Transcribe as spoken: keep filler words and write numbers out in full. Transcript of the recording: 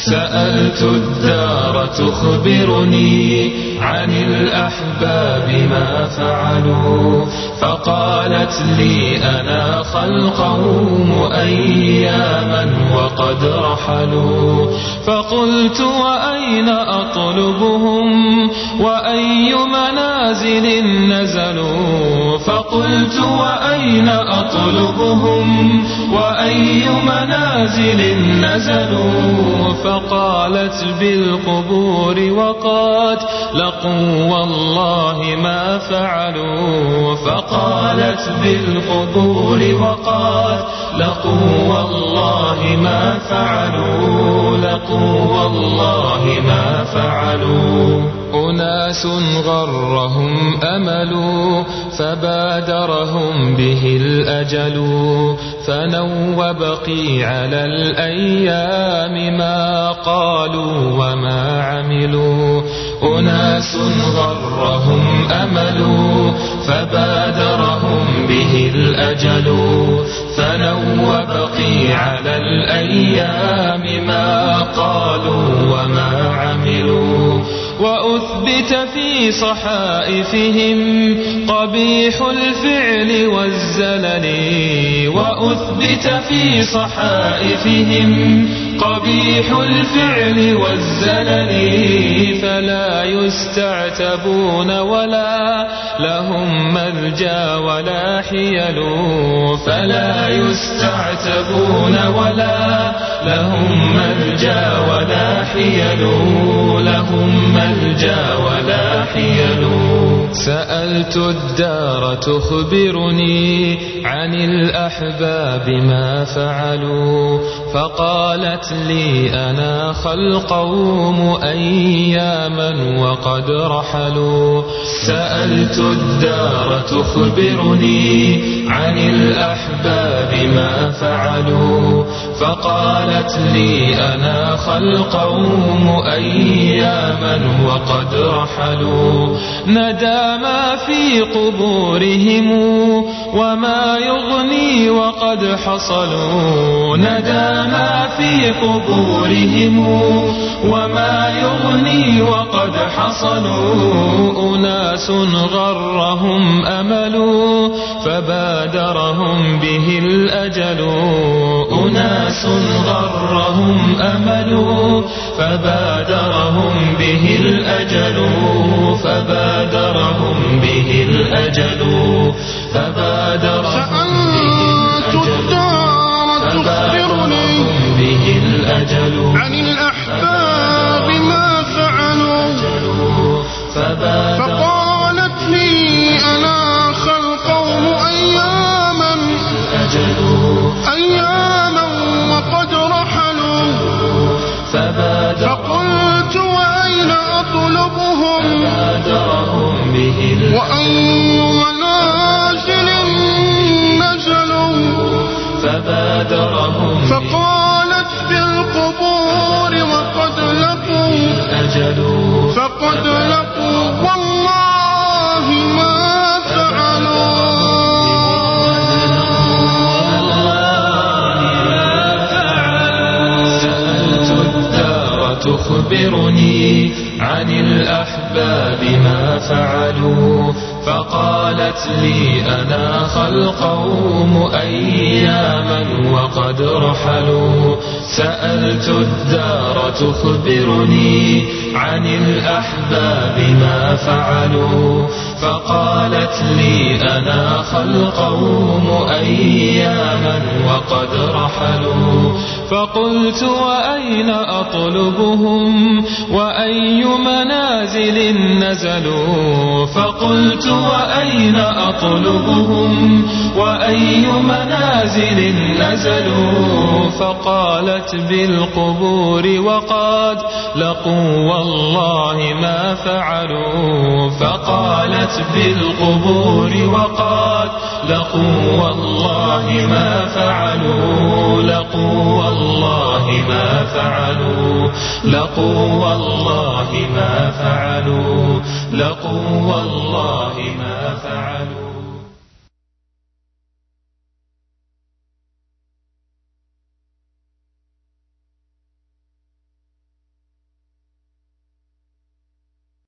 سألت الدار تخبرني عن الأحباب ما فعلوا، فقالت لي أنا خلقهم أياما وقد رحلوا. فقلت وأين أطلبهم وأي منازل نزلوا، فقلت وأين أطلبهم وأي منازل نزلوا. فقالت بالقبور وقد لقوا والله ما فعلوا، فقالت بالقبور وقد لقوا والله ما فعلوا، لقوا والله ما فعلوا. أناس غرهم أمل فبادرهم به الأجل، فنوا وبقي على الأيام ما قالوا وما عملوا. أناس غرهم أمل فبادرهم به الأجل، فنوا وبقي على الأيام ما قالوا وما عملوا. وأثبت في صحائفهم قبيح الفعل والزلل، وأثبت في صحائفهم قبيح الفعل والزلل. فلا يستعتبون ولا لهم ملجا ولا حيل، فلا يستعتبون ولا لهم ملجا ولا حيل، لهم ملجا ولا حيل. سألت الدار تخبرني عن الأحباب ما فعلوا، فقالت لي أنا خلقهم أياما وقد رحلوا. سألت الدار تخبرني عن الأحباب ما فعلوا، فقالت لي أنا خلقهم أياما وقد رحلوا. ندى ما في قبورهم وما يغني وقد حصلوا، ندى ما في قبورهم وما يغني وقد حصلوا. أناس غرهم أمل فبادرهم به الأجل، أناس غرهم أمل فبادرهم به الأجل، فبادرهم به الأجل، فبادرهم به الأجل عن الأحباب ما فعلوا. فقالت لي أنا خلقهم أياما أياما وقد رحلوا. فقلت وأين أطلبهم وأي منازل نزلوا. فقالت بالقبور وقد لقوا فقد لقوا والله ما فعلوا. سألت الدار تخبرني عن الأحباب ما فعلوا، فقالت لي أنا خلقهم أياما وقد رحلوا. سألت الدار تخبرني عن الأحباب ما فعلوا، فقالت لي أنا خلقهم أياما وقد رحلوا. فقلت وأين أطلبهم وأي منازل نزلوا، فقلت وأين أطلبهم وأي منازل نزلوا. فقالت بالقبور وقد لقوا والله ما فعلوا، فقالت بالقبور وقد لقوا والله ما فعلوا، لقوا والله ما فعلوا، لقوا والله ما فعلوا، لقوا والله ما فعلوا.